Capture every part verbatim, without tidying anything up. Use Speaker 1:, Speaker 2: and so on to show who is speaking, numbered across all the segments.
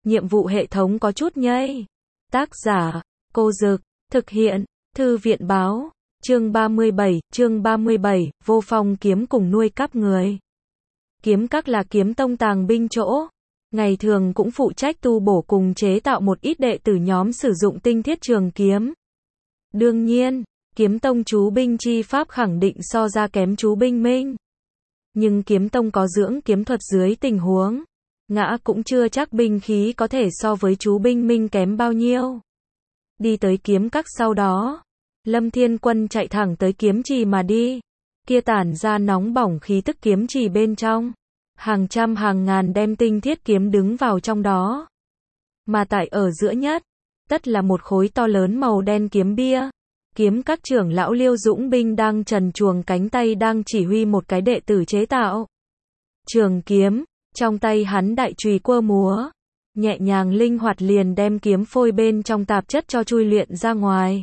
Speaker 1: nhiệm vụ hệ thống có chút nhây. Tác giả, Cô Dực, thực hiện, Thư viện báo, chương ba mươi bảy, chương ba mươi bảy, vô phong kiếm cùng nuôi cắp người. Kiếm các là kiếm tông tàng binh chỗ. Ngày thường cũng phụ trách tu bổ cùng chế tạo một ít đệ tử nhóm sử dụng tinh thiết trường kiếm. Đương nhiên, kiếm tông chú binh chi pháp khẳng định so ra kém chú binh minh. Nhưng kiếm tông có dưỡng kiếm thuật dưới tình huống ngã cũng chưa chắc binh khí có thể so với chú binh minh kém bao nhiêu. Đi tới kiếm các sau đó, Lâm Thiên Quân chạy thẳng tới kiếm trì mà đi. Kia tản ra nóng bỏng khí tức kiếm trì bên trong. Hàng trăm hàng ngàn đem tinh thiết kiếm đứng vào trong đó. Mà tại ở giữa nhất, tất là một khối to lớn màu đen kiếm bia. Kiếm các trưởng lão Liêu Dũng Binh đang trần truồng cánh tay đang chỉ huy một cái đệ tử chế tạo trường kiếm, trong tay hắn đại chùy quơ múa, nhẹ nhàng linh hoạt liền đem kiếm phôi bên trong tạp chất cho chui luyện ra ngoài.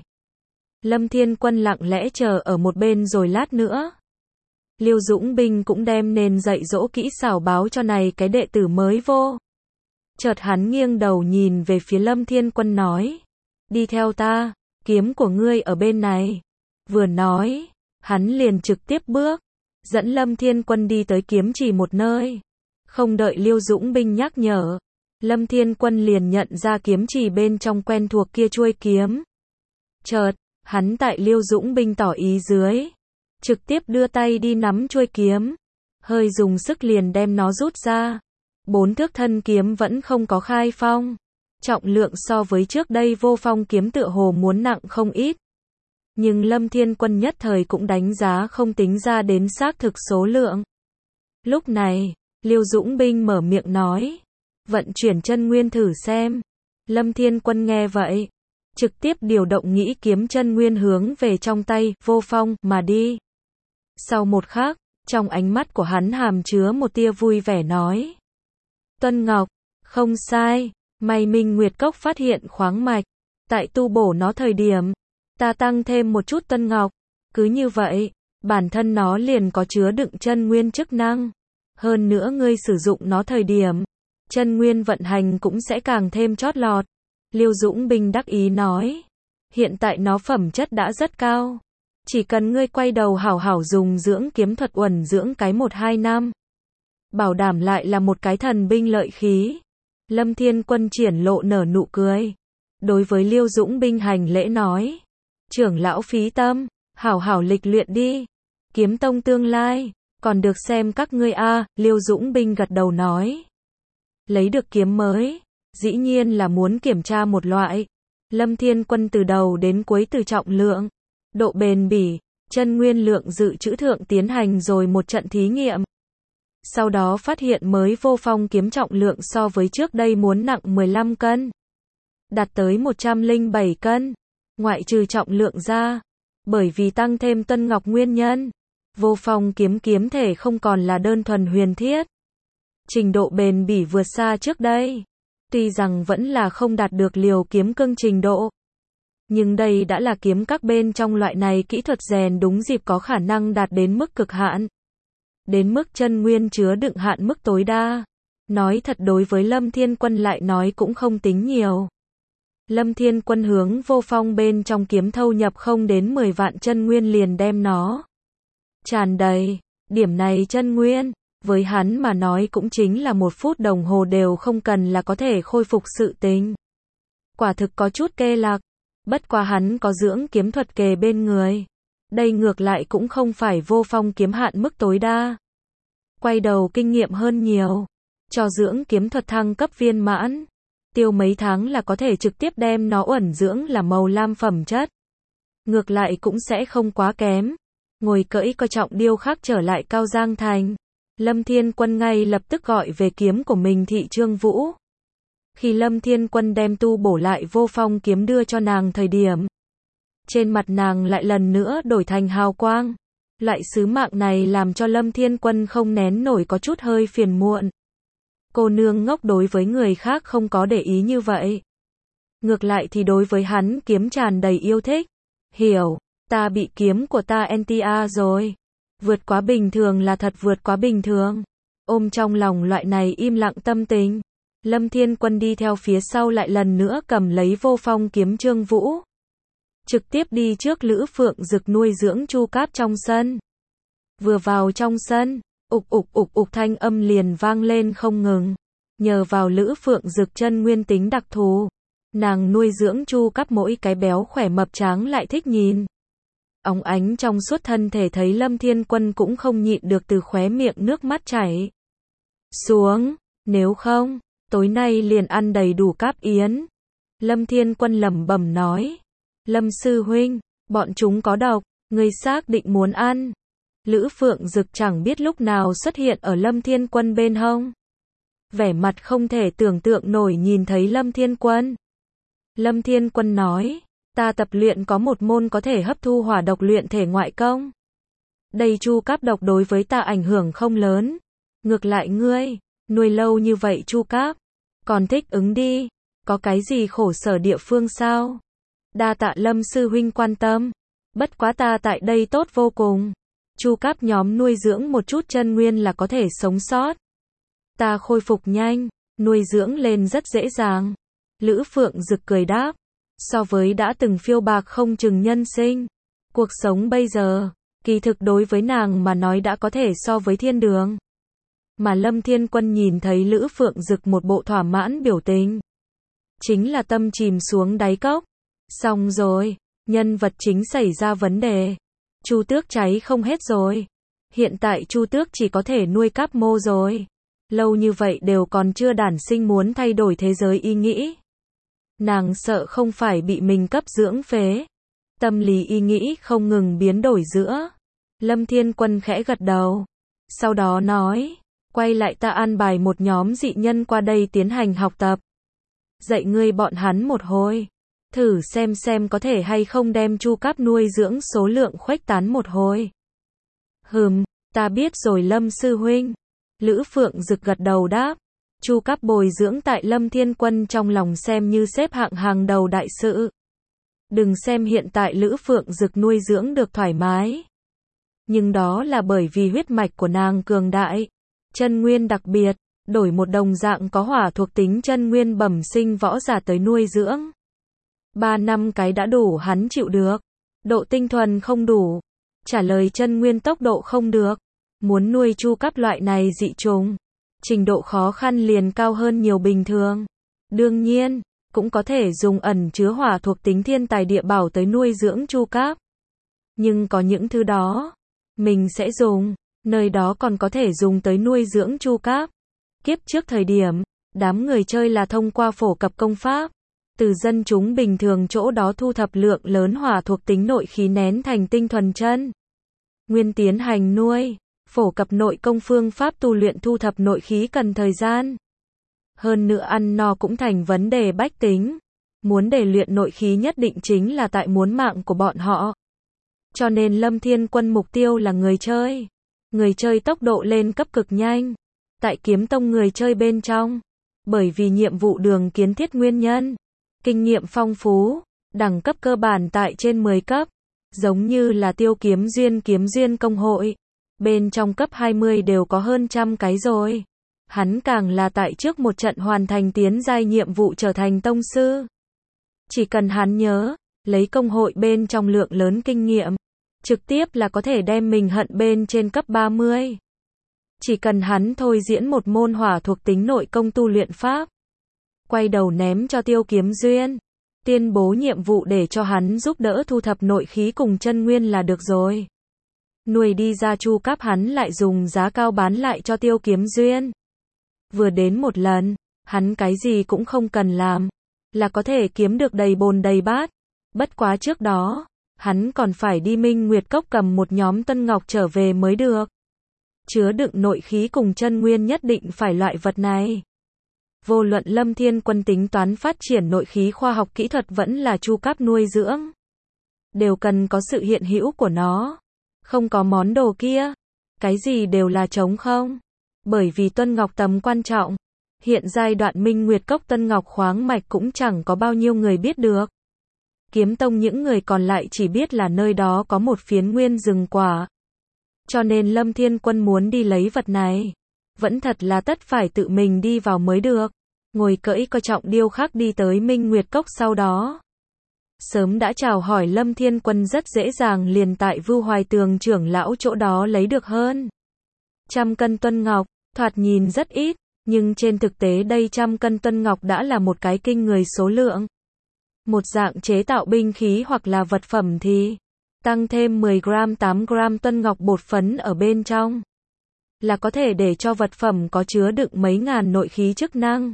Speaker 1: Lâm Thiên Quân lặng lẽ chờ ở một bên rồi lát nữa. Liêu Dũng Binh cũng đem nên dạy dỗ kỹ xảo báo cho này cái đệ tử mới vô. Chợt hắn nghiêng đầu nhìn về phía Lâm Thiên Quân nói, đi theo ta, kiếm của ngươi ở bên này. Vừa nói, hắn liền trực tiếp bước, dẫn Lâm Thiên Quân đi tới kiếm trì một nơi. Không đợi Liêu Dũng Binh nhắc nhở, Lâm Thiên Quân liền nhận ra kiếm trì bên trong quen thuộc kia chuôi kiếm. Chợt, hắn tại Liêu Dũng Binh tỏ ý dưới, trực tiếp đưa tay đi nắm chuôi kiếm, hơi dùng sức liền đem nó rút ra. Bốn thước thân kiếm vẫn không có khai phong, trọng lượng so với trước đây vô phong kiếm tựa hồ muốn nặng không ít. Nhưng Lâm Thiên Quân nhất thời cũng đánh giá không tính ra đến xác thực số lượng. Lúc này, Liêu Dũng Binh mở miệng nói, vận chuyển chân nguyên thử xem. Lâm Thiên Quân nghe vậy, trực tiếp điều động nghĩ kiếm chân nguyên hướng về trong tay vô phong mà đi. Sau một khắc, trong ánh mắt của hắn hàm chứa một tia vui vẻ nói, Tuân Ngọc, không sai, may Minh Nguyệt Cốc phát hiện khoáng mạch, tại tu bổ nó thời điểm, ta tăng thêm một chút Tuân Ngọc, cứ như vậy, bản thân nó liền có chứa đựng chân nguyên chức năng. Hơn nữa ngươi sử dụng nó thời điểm, chân nguyên vận hành cũng sẽ càng thêm chót lọt. Liêu Dũng Binh đắc ý nói, hiện tại nó phẩm chất đã rất cao. Chỉ cần ngươi quay đầu hảo hảo dùng dưỡng kiếm thuật uẩn dưỡng cái một hai năm, bảo đảm lại là một cái thần binh lợi khí. Lâm Thiên Quân triển lộ nở nụ cười. Đối với Liêu Dũng Binh hành lễ nói, trưởng lão phí tâm, hảo hảo lịch luyện đi. Kiếm tông tương lai, còn được xem các ngươi a. Liêu Dũng Binh gật đầu nói, lấy được kiếm mới, dĩ nhiên là muốn kiểm tra một loại. Lâm Thiên Quân từ đầu đến cuối từ trọng lượng, độ bền bỉ, chân nguyên lượng dự trữ thượng tiến hành rồi một trận thí nghiệm. Sau đó phát hiện mới vô phong kiếm trọng lượng so với trước đây muốn nặng mười lăm cân, đạt tới một trăm lẻ bảy cân. Ngoại trừ trọng lượng ra, bởi vì tăng thêm Tuân Ngọc nguyên nhân, vô phong kiếm kiếm thể không còn là đơn thuần huyền thiết. Trình độ bền bỉ vượt xa trước đây. Tuy rằng vẫn là không đạt được liều kiếm cương trình độ, nhưng đây đã là kiếm các bên trong loại này kỹ thuật rèn đúng dịp có khả năng đạt đến mức cực hạn. Đến mức chân nguyên chứa đựng hạn mức tối đa. Nói thật đối với Lâm Thiên Quân lại nói cũng không tính nhiều. Lâm Thiên Quân hướng vô phong bên trong kiếm thâu nhập không đến mười vạn chân nguyên liền đem nó tràn đầy. Điểm này chân nguyên, với hắn mà nói cũng chính là một phút đồng hồ đều không cần là có thể khôi phục sự tình. Quả thực có chút kê lạc. Bất quá hắn có dưỡng kiếm thuật kề bên người. Đây ngược lại cũng không phải vô phong kiếm hạn mức tối đa. Quay đầu kinh nghiệm hơn nhiều. Cho dưỡng kiếm thuật thăng cấp viên mãn. Tiêu mấy tháng là có thể trực tiếp đem nó uẩn dưỡng là màu lam phẩm chất. Ngược lại cũng sẽ không quá kém. Ngồi cưỡi coi trọng điêu khắc trở lại Cao Giang Thành. Lâm Thiên Quân ngay lập tức gọi về kiếm của mình Thị Trương Vũ. Khi Lâm Thiên Quân đem tu bổ lại vô phong kiếm đưa cho nàng thời điểm, trên mặt nàng lại lần nữa đổi thành hào quang. Loại sứ mạng này làm cho Lâm Thiên Quân không nén nổi có chút hơi phiền muộn. Cô nương ngốc đối với người khác không có để ý như vậy. Ngược lại thì đối với hắn kiếm tràn đầy yêu thích. Hiểu, ta bị kiếm của ta en tê a rồi. Vượt quá bình thường là thật vượt quá bình thường. Ôm trong lòng loại này im lặng tâm tình, Lâm Thiên Quân đi theo phía sau lại lần nữa cầm lấy vô phong kiếm Trương Vũ. Trực tiếp đi trước Lữ Phượng Dực nuôi dưỡng Chu Cáp trong sân. Vừa vào trong sân, ục ục ục ục thanh âm liền vang lên không ngừng. Nhờ vào Lữ Phượng Dực chân nguyên tính đặc thù, nàng nuôi dưỡng Chu Cáp mỗi cái béo khỏe mập tráng lại thích nhìn. Óng ánh trong suốt thân thể thấy Lâm Thiên Quân cũng không nhịn được từ khóe miệng nước mắt chảy xuống, nếu không, tối nay liền ăn đầy đủ cáp yến. Lâm Thiên Quân lẩm bẩm nói, Lâm sư huynh, bọn chúng có độc, ngươi xác định muốn ăn. Lữ Phượng Dực chẳng biết lúc nào xuất hiện ở Lâm Thiên Quân bên hông. Vẻ mặt không thể tưởng tượng nổi nhìn thấy Lâm Thiên Quân. Lâm Thiên Quân nói, ta tập luyện có một môn có thể hấp thu hỏa độc luyện thể ngoại công. Đây chu cáp độc đối với ta ảnh hưởng không lớn. Ngược lại ngươi, nuôi lâu như vậy chu cáp, còn thích ứng đi, có cái gì khổ sở địa phương sao? Đa tạ Lâm sư huynh quan tâm, bất quá ta tại đây tốt vô cùng. Chu cáp nhóm nuôi dưỡng một chút chân nguyên là có thể sống sót. Ta khôi phục nhanh, nuôi dưỡng lên rất dễ dàng. Lữ Phượng Dực cười đáp, so với đã từng phiêu bạc không chừng nhân sinh, cuộc sống bây giờ, kỳ thực đối với nàng mà nói đã có thể so với thiên đường. Mà Lâm Thiên Quân nhìn thấy Lữ Phượng Dực một bộ thỏa mãn biểu tình, chính là tâm chìm xuống đáy cốc. Xong rồi, nhân vật chính xảy ra vấn đề. Chu Tước cháy không hết rồi. Hiện tại Chu Tước chỉ có thể nuôi cáp mô rồi. Lâu như vậy đều còn chưa đản sinh muốn thay đổi thế giới ý nghĩ. Nàng sợ không phải bị mình cấp dưỡng phế. Tâm lý ý nghĩ không ngừng biến đổi giữa. Lâm Thiên Quân khẽ gật đầu. Sau đó nói, quay lại ta an bài một nhóm dị nhân qua đây tiến hành học tập. Dạy ngươi bọn hắn một hồi. Thử xem xem có thể hay không đem chu cáp nuôi dưỡng số lượng khuếch tán một hồi. Hừm, ta biết rồi Lâm sư huynh. Lữ Phượng Dực gật đầu đáp. Chu cáp bồi dưỡng tại Lâm Thiên Quân trong lòng xem như xếp hạng hàng đầu đại sự. Đừng xem hiện tại Lữ Phượng Dực nuôi dưỡng được thoải mái. Nhưng đó là bởi vì huyết mạch của nàng cường đại. Chân nguyên đặc biệt, đổi một đồng dạng có hỏa thuộc tính chân nguyên bẩm sinh võ giả tới nuôi dưỡng. Ba năm cái đã đủ hắn chịu được. Độ tinh thuần không đủ. Trả lời chân nguyên tốc độ không được. Muốn nuôi chu cáp loại này dị trùng, trình độ khó khăn liền cao hơn nhiều bình thường. Đương nhiên, cũng có thể dùng ẩn chứa hỏa thuộc tính thiên tài địa bảo tới nuôi dưỡng chu cáp. Nhưng có những thứ đó, mình sẽ dùng, nơi đó còn có thể dùng tới nuôi dưỡng chu cáp. Kiếp trước thời điểm, đám người chơi là thông qua phổ cập công pháp, từ dân chúng bình thường chỗ đó thu thập lượng lớn hỏa thuộc tính nội khí nén thành tinh thuần chân nguyên tiến hành nuôi. Phổ cập nội công phương pháp tu luyện thu thập nội khí cần thời gian. Hơn nữa ăn no cũng thành vấn đề bách tính. Muốn để luyện nội khí nhất định chính là tại muốn mạng của bọn họ. Cho nên Lâm Thiên Quân mục tiêu là người chơi. Người chơi tốc độ lên cấp cực nhanh. Tại kiếm tông người chơi bên trong. Bởi vì nhiệm vụ đường kiến thiết nguyên nhân. Kinh nghiệm phong phú. Đẳng cấp cơ bản tại trên mười cấp. Giống như là tiêu kiếm duyên kiếm duyên công hội. Bên trong cấp hai mươi đều có hơn trăm cái rồi. Hắn càng là tại trước một trận hoàn thành tiến giai nhiệm vụ trở thành tông sư. Chỉ cần hắn nhớ, lấy công hội bên trong lượng lớn kinh nghiệm, trực tiếp là có thể đem mình hận bên trên cấp ba mươi. Chỉ cần hắn thôi diễn một môn hỏa thuộc tính nội công tu luyện pháp. Quay đầu ném cho tiêu kiếm duyên. Tuyên bố nhiệm vụ để cho hắn giúp đỡ thu thập nội khí cùng chân nguyên là được rồi. Nuôi đi ra chu cáp hắn lại dùng giá cao bán lại cho tiêu kiếm duyên. Vừa đến một lần, hắn cái gì cũng không cần làm, là có thể kiếm được đầy bồn đầy bát. Bất quá trước đó, hắn còn phải đi Minh Nguyệt Cốc cầm một nhóm tân ngọc trở về mới được. Chứa đựng nội khí cùng chân nguyên nhất định phải loại vật này. Vô luận Lâm Thiên Quân tính toán phát triển nội khí khoa học kỹ thuật vẫn là chu cáp nuôi dưỡng, đều cần có sự hiện hữu của nó. Không có món đồ kia, cái gì đều là trống không. Bởi vì Tuân Ngọc tầm quan trọng, hiện giai đoạn Minh Nguyệt Cốc Tân Ngọc khoáng mạch cũng chẳng có bao nhiêu người biết được. Kiếm tông những người còn lại chỉ biết là nơi đó có một phiến nguyên rừng quả. Cho nên Lâm Thiên Quân muốn đi lấy vật này, vẫn thật là tất phải tự mình đi vào mới được. ngồi cưỡi coi trọng điêu khắc đi tới Minh Nguyệt Cốc sau đó. Sớm đã chào hỏi Lâm Thiên Quân rất dễ dàng liền tại Vưu Hoài Tường trưởng lão chỗ đó lấy được hơn trăm cân tuân ngọc, thoạt nhìn rất ít, nhưng trên thực tế đây trăm cân tuân ngọc đã là một cái kinh người số lượng. Một dạng chế tạo binh khí hoặc là vật phẩm thì tăng thêm mười gam tám gam tuân ngọc bột phấn ở bên trong, là có thể để cho vật phẩm có chứa đựng mấy ngàn nội khí chức năng.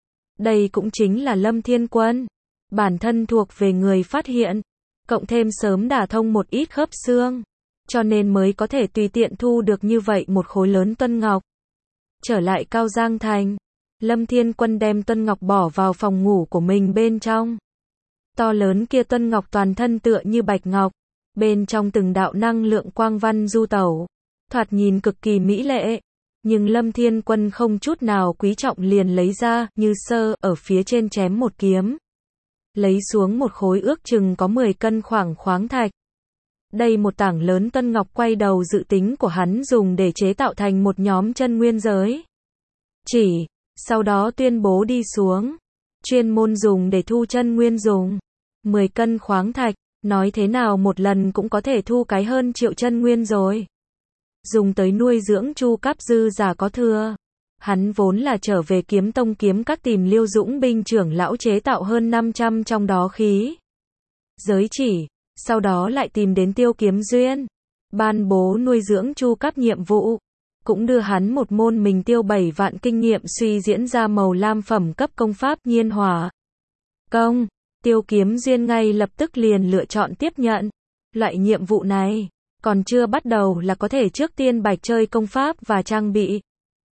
Speaker 1: Đây cũng chính là Lâm Thiên Quân bản thân thuộc về người phát hiện, cộng thêm sớm đả thông một ít khớp xương, cho nên mới có thể tùy tiện thu được như vậy một khối lớn tuân ngọc. Trở lại Cao Giang Thành, Lâm Thiên Quân đem tuân ngọc bỏ vào phòng ngủ của mình bên trong. To lớn kia tuân ngọc toàn thân tựa như bạch ngọc, bên trong từng đạo năng lượng quang văn du tẩu, thoạt nhìn cực kỳ mỹ lệ. Nhưng Lâm Thiên Quân không chút nào quý trọng liền lấy ra, như sơ, ở phía trên chém một kiếm. Lấy xuống một khối ước chừng có mười cân khoảng khoáng thạch. Đây một tảng lớn tuân ngọc quay đầu dự tính của hắn dùng để chế tạo thành một nhóm chân nguyên giới. Chỉ, sau đó tuyên bố đi xuống. Chuyên môn dùng để thu chân nguyên dùng. mười cân khoáng thạch, nói thế nào một lần cũng có thể thu cái hơn triệu chân nguyên rồi. Dùng tới nuôi dưỡng Chu Cáp dư giả có thừa. Hắn vốn là trở về Kiếm Tông kiếm các tìm Liêu Dũng binh trưởng lão chế tạo hơn năm trăm trong đó khí giới chỉ, sau đó lại tìm đến Tiêu Kiếm Duyên, ban bố nuôi dưỡng Chu Cáp nhiệm vụ, cũng đưa hắn một môn mình tiêu bảy vạn kinh nghiệm suy diễn ra màu lam phẩm cấp công pháp Nhiên Hỏa Công. Tiêu Kiếm Duyên ngay lập tức liền lựa chọn tiếp nhận. Loại nhiệm vụ này còn chưa bắt đầu là có thể trước tiên bạch chơi công pháp và trang bị.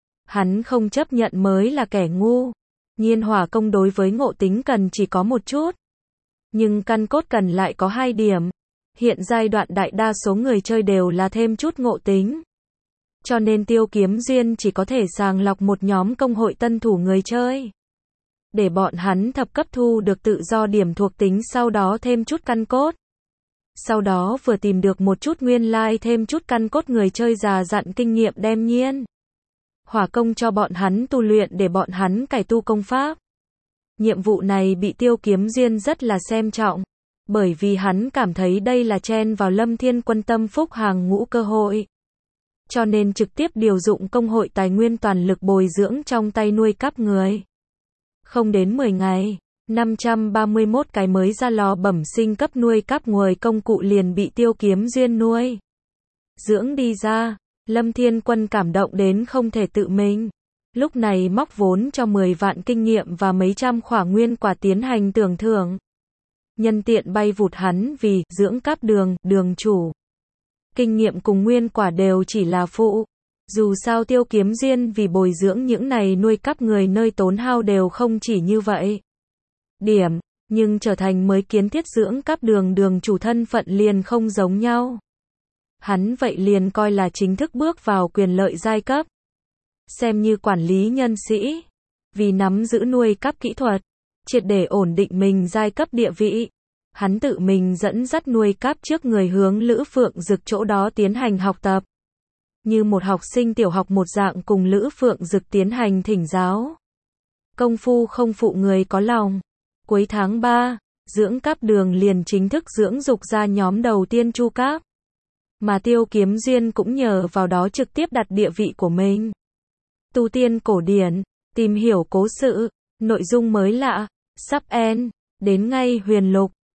Speaker 1: Hắn không chấp nhận mới là kẻ ngu. Nhiên Hỏa Công đối với ngộ tính cần chỉ có một chút, nhưng căn cốt cần lại có hai điểm. Hiện giai đoạn đại đa số người chơi đều là thêm chút ngộ tính, cho nên Tiêu Kiếm Duyên chỉ có thể sàng lọc một nhóm công hội tân thủ người chơi, để bọn hắn thập cấp thu được tự do điểm thuộc tính, sau đó thêm chút căn cốt. Sau đó vừa tìm được một chút nguyên lai thêm chút căn cốt người chơi già dặn kinh nghiệm đem Nhiên Hỏa Công cho bọn hắn tu luyện để bọn hắn cải tu công pháp. Nhiệm vụ này bị Tiêu Kiếm Duyên rất là xem trọng, bởi vì hắn cảm thấy đây là chen vào Lâm Thiên Quân tâm phúc hàng ngũ cơ hội. Cho nên trực tiếp điều dụng công hội tài nguyên toàn lực bồi dưỡng trong tay nuôi cắp người. Không đến mười ngày, năm trăm ba mươi mốt cái mới ra lò bẩm sinh cấp nuôi cắp nguồi công cụ liền bị Tiêu Kiếm Duyên nuôi dưỡng đi ra. Lâm Thiên Quân cảm động đến không thể tự mình. Lúc này móc vốn cho mười vạn kinh nghiệm và mấy trăm khỏa nguyên quả tiến hành tưởng thưởng. Nhân tiện bay vụt hắn vì dưỡng cáp đường, đường chủ. Kinh nghiệm cùng nguyên quả đều chỉ là phụ. Dù sao Tiêu Kiếm Duyên vì bồi dưỡng những này nuôi cắp người nơi tốn hao đều không chỉ như vậy. Điểm, nhưng trở thành mới kiến thiết dưỡng cáp đường đường chủ thân phận liền không giống nhau. Hắn vậy liền coi là chính thức bước vào quyền lợi giai cấp. Xem như quản lý nhân sĩ. Vì nắm giữ nuôi cắp kỹ thuật, triệt để ổn định mình giai cấp địa vị. Hắn tự mình dẫn dắt nuôi cắp trước người hướng Lữ Phượng Dực chỗ đó tiến hành học tập. Như một học sinh tiểu học một dạng cùng Lữ Phượng Dực tiến hành thỉnh giáo. Công phu không phụ người có lòng. Cuối tháng ba, dưỡng cáp đường liền chính thức dưỡng dục ra nhóm đầu tiên Chu Cáp. Mà Tiêu Kiếm Duyên cũng nhờ vào đó trực tiếp đặt địa vị của mình. Tu tiên cổ điển, tìm hiểu cố sự, nội dung mới lạ, sắp end, đến ngay huyền lục.